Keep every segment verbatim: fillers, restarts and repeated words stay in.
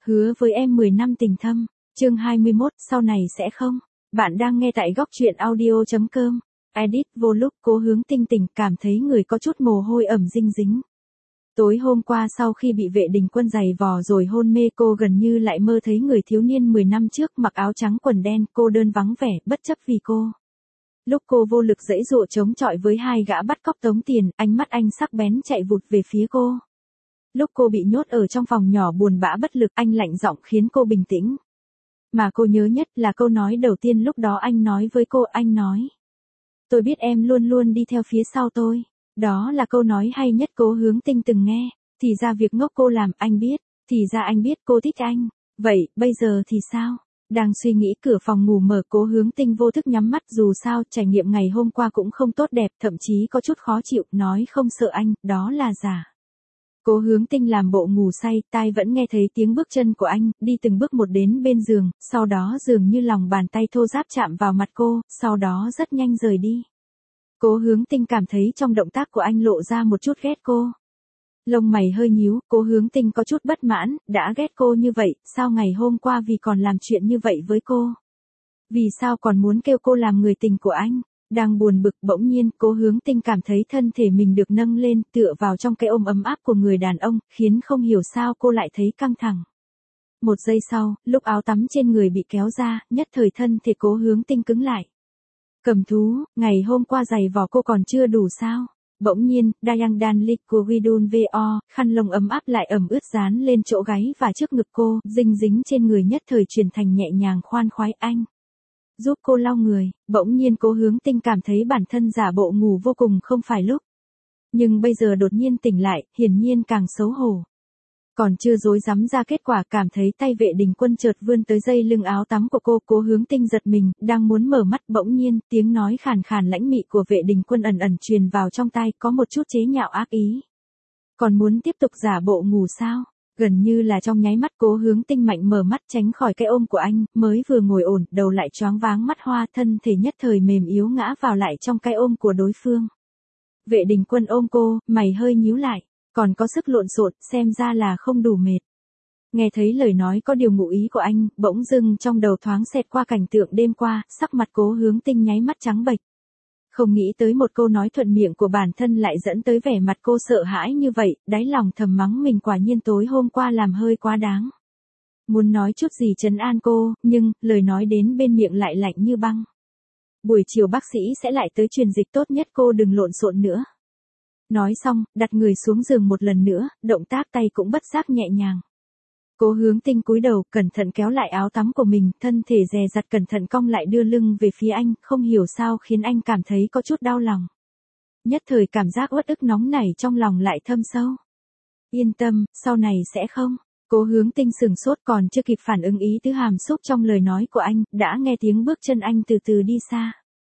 Hứa với em mười năm tình thâm, chương hai mươi mốt, sau này sẽ không. Bạn đang nghe tại góc truyện audio chấm com. Edit vô lúc Cố Hướng Tinh tỉnh cảm thấy người có chút mồ hôi ẩm dinh dính. Tối hôm qua sau khi bị vệ đình quân giày vò rồi hôn mê, cô gần như lại mơ thấy người thiếu niên mười năm trước mặc áo trắng quần đen, cô đơn vắng vẻ, bất chấp vì cô. Lúc cô vô lực giãy giụa chống chọi với hai gã bắt cóc tống tiền, ánh mắt anh sắc bén chạy vụt về phía cô. Lúc cô bị nhốt ở trong phòng nhỏ buồn bã bất lực, anh lạnh giọng khiến cô bình tĩnh. Mà cô nhớ nhất là câu nói đầu tiên lúc đó anh nói với cô, anh nói. Tôi biết em luôn luôn đi theo phía sau tôi. Đó là câu nói hay nhất Cố Hướng Tinh từng nghe. Thì ra việc ngốc cô làm anh biết, thì ra anh biết cô thích anh. Vậy, bây giờ thì sao? Đang suy nghĩ, cửa phòng ngủ mở, Cố Hướng Tinh vô thức nhắm mắt, dù sao trải nghiệm ngày hôm qua cũng không tốt đẹp, thậm chí có chút khó chịu, nói không sợ anh, đó là giả. Cố Hướng Tinh làm bộ ngủ say, tai vẫn nghe thấy tiếng bước chân của anh, đi từng bước một đến bên giường, sau đó dường như lòng bàn tay thô ráp chạm vào mặt cô, sau đó rất nhanh rời đi. Cố Hướng Tinh cảm thấy trong động tác của anh lộ ra một chút ghét cô. Lông mày hơi nhíu, Cố Hướng Tinh có chút bất mãn, đã ghét cô như vậy, sao ngày hôm qua vì còn làm chuyện như vậy với cô? Vì sao còn muốn kêu cô làm người tình của anh? Đang buồn bực, bỗng nhiên, Cố Hướng Tinh cảm thấy thân thể mình được nâng lên, tựa vào trong cái ôm ấm áp của người đàn ông, khiến không hiểu sao cô lại thấy căng thẳng. Một giây sau, lúc áo tắm trên người bị kéo ra, nhất thời thân thể Cố Hướng Tinh cứng lại. Cầm thú, ngày hôm qua giày vò cô còn chưa đủ sao? Bỗng nhiên, Dayang Dan Lik của Widun vo, khăn lông ấm áp lại ẩm ướt dán lên chỗ gáy và trước ngực cô, dinh dính trên người nhất thời chuyển thành nhẹ nhàng khoan khoái. Anh giúp cô lau người, bỗng nhiên Cố Hướng Tinh cảm thấy bản thân giả bộ ngủ vô cùng không phải lúc. Nhưng bây giờ đột nhiên tỉnh lại, hiển nhiên càng xấu hổ. Còn chưa rối rắm ra kết quả, cảm thấy tay vệ đình quân chợt vươn tới dây lưng áo tắm của cô. Cố Hướng Tinh giật mình, đang muốn mở mắt, bỗng nhiên, tiếng nói khàn khàn lãnh mị của vệ đình quân ẩn ẩn truyền vào trong tai, có một chút chế nhạo ác ý. Còn muốn tiếp tục giả bộ ngủ sao? Gần như là trong nháy mắt, Cố Hướng Tinh mạnh mở mắt tránh khỏi cái ôm của anh, mới vừa ngồi ổn, đầu lại choáng váng mắt hoa, thân thể nhất thời mềm yếu ngã vào lại trong cái ôm của đối phương. Vệ đình quân ôm cô, mày hơi nhíu lại, còn có sức lộn xộn, xem ra là không đủ mệt. Nghe thấy lời nói có điều ngụ ý của anh, bỗng dưng trong đầu thoáng xẹt qua cảnh tượng đêm qua, sắc mặt Cố Hướng Tinh nháy mắt trắng bệch. Không nghĩ tới một câu nói thuận miệng của bản thân lại dẫn tới vẻ mặt cô sợ hãi như vậy, đáy lòng thầm mắng mình quả nhiên tối hôm qua làm hơi quá đáng. Muốn nói chút gì trấn an cô, nhưng, lời nói đến bên miệng lại lạnh như băng. Buổi chiều bác sĩ sẽ lại tới truyền dịch, tốt nhất cô đừng lộn xộn nữa. Nói xong, đặt người xuống giường một lần nữa, động tác tay cũng bất giác nhẹ nhàng. Cố Hướng Tinh cúi đầu, cẩn thận kéo lại áo tắm của mình, thân thể dè dặt cẩn thận cong lại đưa lưng về phía anh, không hiểu sao khiến anh cảm thấy có chút đau lòng. Nhất thời cảm giác uất ức nóng nảy trong lòng lại thâm sâu. Yên tâm, sau này sẽ không. Cố Hướng Tinh sừng sốt, còn chưa kịp phản ứng ý tứ hàm xúc trong lời nói của anh, đã nghe tiếng bước chân anh từ từ đi xa.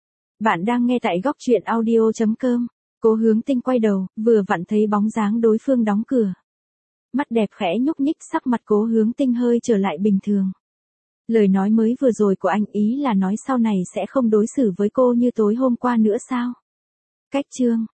Bạn đang nghe tại góc truyện audio chấm com. Cố Hướng Tinh quay đầu, vừa vặn thấy bóng dáng đối phương đóng cửa. Mắt đẹp khẽ nhúc nhích, sắc mặt Cố Hướng Tinh hơi trở lại bình thường. Lời nói mới vừa rồi của anh ý là nói sau này sẽ không đối xử với cô như tối hôm qua nữa sao? Cách chương.